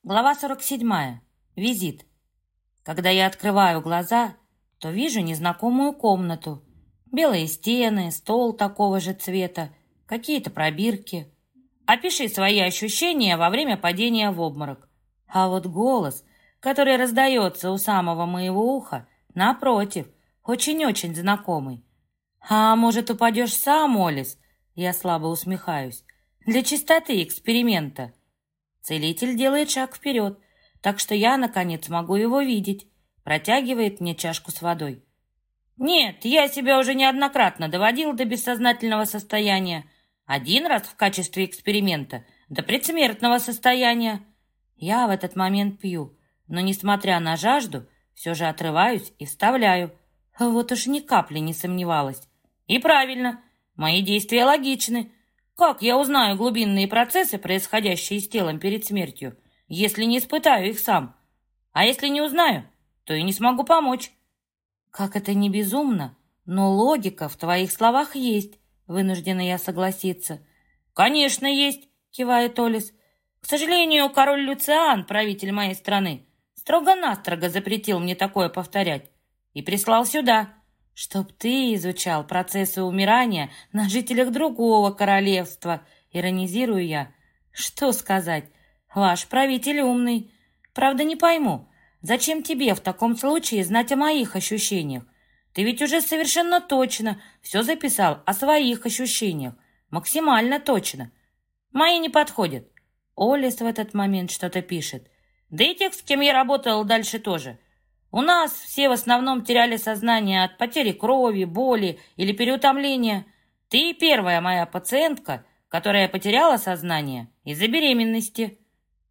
Глава 47. Визит. Когда я открываю глаза, то вижу незнакомую комнату. Белые стены, стол такого же цвета, какие-то пробирки. Опиши свои ощущения во время падения в обморок. А вот голос, который раздается у самого моего уха, напротив, очень-очень знакомый. «А может, упадешь сам, Олис?» Я слабо усмехаюсь. «Для чистоты эксперимента». Целитель делает шаг вперед, так что я, наконец, могу его видеть. Протягивает мне чашку с водой. «Нет, я себя уже неоднократно доводил до бессознательного состояния. Один раз в качестве эксперимента, до предсмертного состояния. Я в этот момент пью, но, несмотря на жажду, все же отрываюсь и вставляю. Вот уж ни капли не сомневалась. И правильно, мои действия логичны. Как я узнаю глубинные процессы, происходящие с телом перед смертью, если не испытаю их сам? А если не узнаю, то и не смогу помочь. Как это не безумно, но логика в твоих словах есть, вынуждена я согласиться. Конечно, есть, кивает Олис. К сожалению, король Люциан, правитель моей страны, строго-настрого запретил мне такое повторять и прислал сюда, чтоб ты изучал процессы умирания на жителях другого королевства, иронизирую я. Что сказать? Ваш правитель умный. Правда, не пойму, зачем тебе в таком случае знать о моих ощущениях? Ты ведь уже совершенно точно все записал о своих ощущениях. Максимально точно. Мои не подходят. Олис в этот момент что-то пишет. Да и тех, с кем я работал дальше тоже. У нас все в основном теряли сознание от потери крови, боли или переутомления. Ты первая моя пациентка, которая потеряла сознание из-за беременности.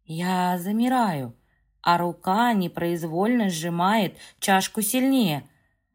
Я замираю, а рука непроизвольно сжимает чашку сильнее.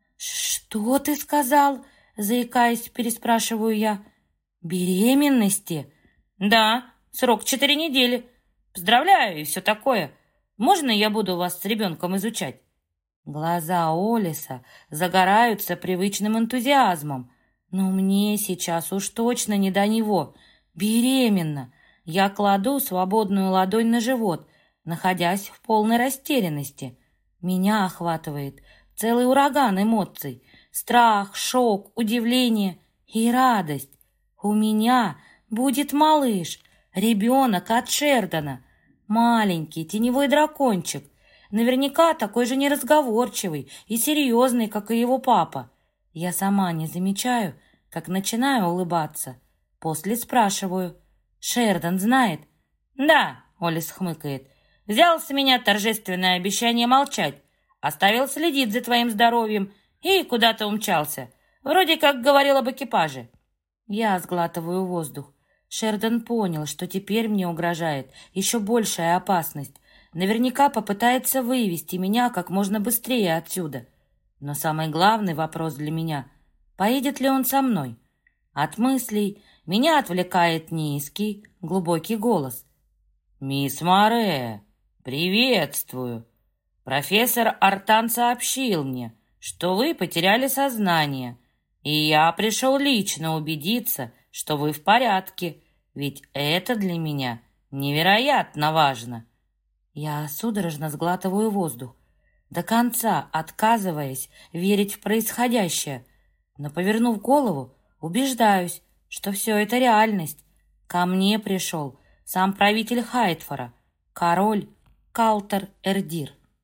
«Что ты сказал?» — заикаясь, переспрашиваю я. «Беременности?» «Да, срок 4 недели. Поздравляю и все такое. Можно я буду вас с ребенком изучать?» Глаза Олиса загораются привычным энтузиазмом. Но мне сейчас уж точно не до него. Беременна. Я кладу свободную ладонь на живот, находясь в полной растерянности. Меня охватывает целый ураган эмоций. Страх, шок, удивление и радость. У меня будет малыш, ребенок от Шердона. Маленький теневой дракончик. Наверняка такой же неразговорчивый и серьезный, как и его папа. Я сама не замечаю, как начинаю улыбаться. После спрашиваю. «Шердон знает?» «Да», — Олис хмыкает. «Взял с меня торжественное обещание молчать. Оставил следить за твоим здоровьем и куда-то умчался. Вроде как говорил об экипаже». Я сглатываю воздух. Шердон понял, что теперь мне угрожает еще большая опасность. Наверняка попытается вывести меня как можно быстрее отсюда. Но самый главный вопрос для меня — поедет ли он со мной? От мыслей меня отвлекает низкий, глубокий голос. «Мисс Море, приветствую. Профессор Артан сообщил мне, что вы потеряли сознание, и я пришел лично убедиться, что вы в порядке, ведь это для меня невероятно важно». Я судорожно сглатываю воздух, до конца отказываясь верить в происходящее, но, повернув голову, убеждаюсь, что все это реальность. Ко мне пришел сам правитель Хайтфора, король Калтер Эрдир.